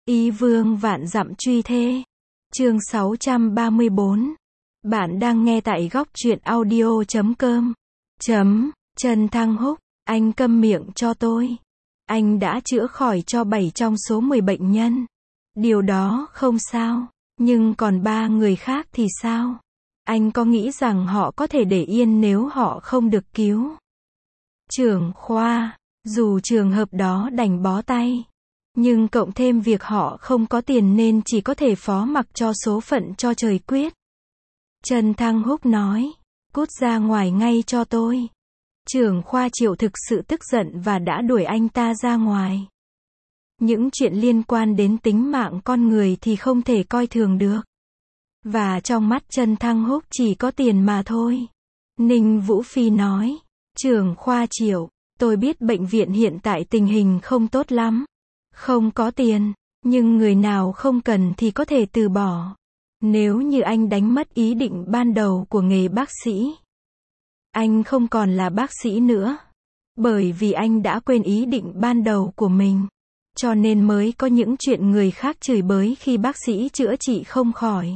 Ý vương vạn dặm truy thê. Chương 634. Bạn đang nghe tại góc truyện audio.com. Trần Thăng Húc, anh câm miệng cho tôi. Anh đã chữa khỏi cho 7 trong số 10 bệnh nhân. Điều đó không sao, nhưng còn 3 người khác thì sao? Anh có nghĩ rằng họ có thể để yên nếu họ không được cứu? Trưởng khoa, dù trường hợp đó đành bó tay, nhưng cộng thêm việc họ không có tiền nên chỉ có thể phó mặc cho số phận cho trời quyết. Trần Thăng Húc nói, cút ra ngoài ngay cho tôi. Trưởng khoa Triệu thực sự tức giận và đã đuổi anh ta ra ngoài. Những chuyện liên quan đến tính mạng con người thì không thể coi thường được. Và trong mắt Trần Thăng Húc chỉ có tiền mà thôi. Ninh Vũ Phi nói, trưởng khoa Triệu, tôi biết bệnh viện hiện tại tình hình không tốt lắm. Không có tiền, nhưng người nào không cần thì có thể từ bỏ. Nếu như anh đánh mất ý định ban đầu của nghề bác sĩ, anh không còn là bác sĩ nữa. Bởi vì anh đã quên ý định ban đầu của mình. Cho nên mới có những chuyện người khác chửi bới khi bác sĩ chữa trị không khỏi.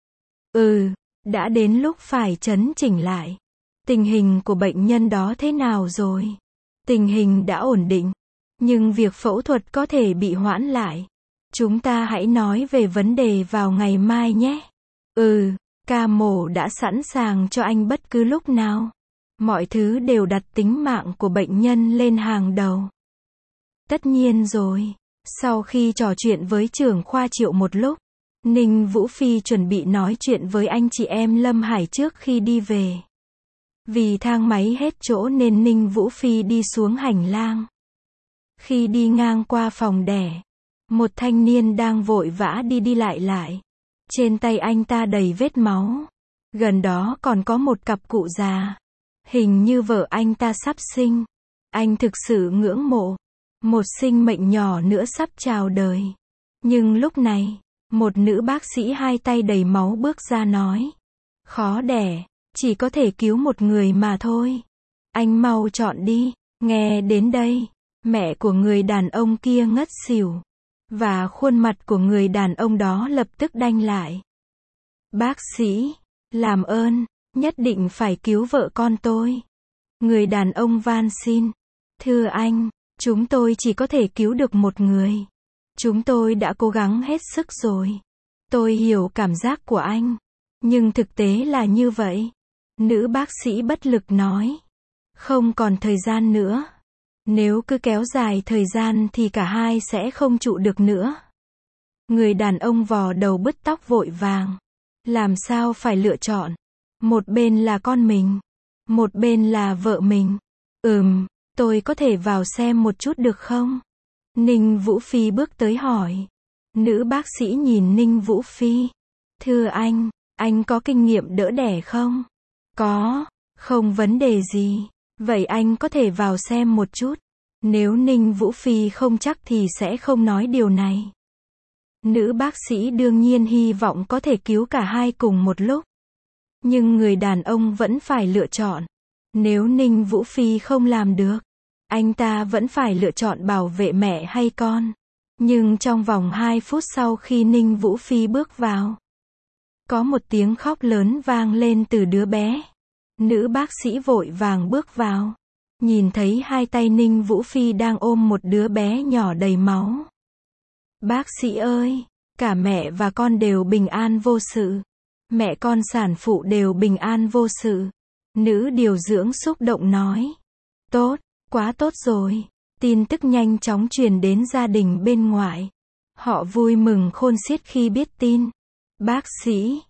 Đã đến lúc phải chấn chỉnh lại. Tình hình của bệnh nhân đó thế nào rồi? Tình hình đã ổn định, nhưng việc phẫu thuật có thể bị hoãn lại. Chúng ta hãy nói về vấn đề vào ngày mai nhé. Ca mổ đã sẵn sàng cho anh bất cứ lúc nào. Mọi thứ đều đặt tính mạng của bệnh nhân lên hàng đầu. Tất nhiên rồi. Sau khi trò chuyện với trưởng khoa Triệu một lúc, Ninh Vũ Phi chuẩn bị nói chuyện với anh chị em Lâm Hải trước khi đi về. Vì thang máy hết chỗ nên Ninh Vũ Phi đi xuống hành lang. Khi đi ngang qua phòng đẻ, một thanh niên đang vội vã đi lại. Trên tay anh ta đầy vết máu. Gần đó còn có một cặp cụ già. Hình như vợ anh ta sắp sinh. Anh thực sự ngưỡng mộ. Một sinh mệnh nhỏ nữa sắp chào đời. Nhưng lúc này, một nữ bác sĩ hai tay đầy máu bước ra nói. Khó đẻ, chỉ có thể cứu một người mà thôi. Anh mau chọn đi. Nghe đến đây, mẹ của người đàn ông kia ngất xỉu. Và khuôn mặt của người đàn ông đó lập tức đanh lại. Bác sĩ, làm ơn, nhất định phải cứu vợ con tôi. Người đàn ông van xin. Thưa anh, chúng tôi chỉ có thể cứu được một người. Chúng tôi đã cố gắng hết sức rồi. Tôi hiểu cảm giác của anh. Nhưng thực tế là như vậy. Nữ bác sĩ bất lực nói. Không còn thời gian nữa. Nếu cứ kéo dài thời gian thì cả hai sẽ không trụ được nữa. Người đàn ông vò đầu bứt tóc vội vàng. Làm sao phải lựa chọn? Một bên là con mình. Một bên là vợ mình. Tôi có thể vào xem một chút được không? Ninh Vũ Phi bước tới hỏi. Nữ bác sĩ nhìn Ninh Vũ Phi. Thưa anh có kinh nghiệm đỡ đẻ không? Có, không vấn đề gì. Vậy anh có thể vào xem một chút. Nếu Ninh Vũ Phi không chắc thì sẽ không nói điều này. Nữ bác sĩ đương nhiên hy vọng có thể cứu cả hai cùng một lúc. Nhưng người đàn ông vẫn phải lựa chọn. Nếu Ninh Vũ Phi không làm được, anh ta vẫn phải lựa chọn bảo vệ mẹ hay con. Nhưng trong vòng 2 phút sau khi Ninh Vũ Phi bước vào, có một tiếng khóc lớn vang lên từ đứa bé. Nữ bác sĩ vội vàng bước vào. Nhìn thấy hai tay Ninh Vũ Phi đang ôm một đứa bé nhỏ đầy máu. Bác sĩ ơi, cả mẹ và con đều bình an vô sự. Mẹ con sản phụ đều bình an vô sự. Nữ điều dưỡng xúc động nói. Tốt, quá tốt rồi. Tin tức nhanh chóng truyền đến gia đình bên ngoài. Họ vui mừng khôn xiết khi biết tin. Bác sĩ,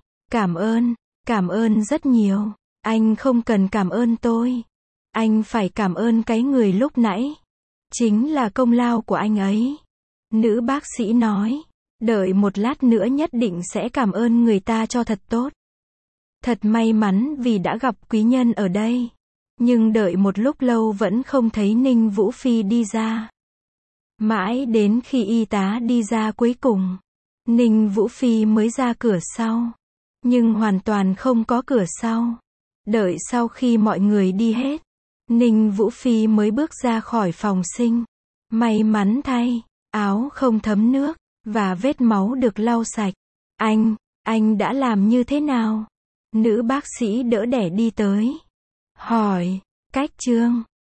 cảm ơn rất nhiều. Anh không cần cảm ơn tôi. Anh phải cảm ơn cái người lúc nãy. Chính là công lao của anh ấy. Nữ bác sĩ nói. Đợi một lát nữa nhất định sẽ cảm ơn người ta cho thật tốt. Thật may mắn vì đã gặp quý nhân ở đây. Nhưng đợi một lúc lâu vẫn không thấy Ninh Vũ Phi đi ra. Mãi đến khi y tá đi ra cuối cùng, Ninh Vũ Phi mới ra cửa sau. Nhưng hoàn toàn không có cửa sau. Đợi sau khi mọi người đi hết, Ninh Vũ Phi mới bước ra khỏi phòng sinh. May mắn thay, áo không thấm nước. và vết máu được lau sạch. Anh đã làm như thế nào? Nữ bác sĩ đỡ đẻ đi tới. Hỏi, cách Trương.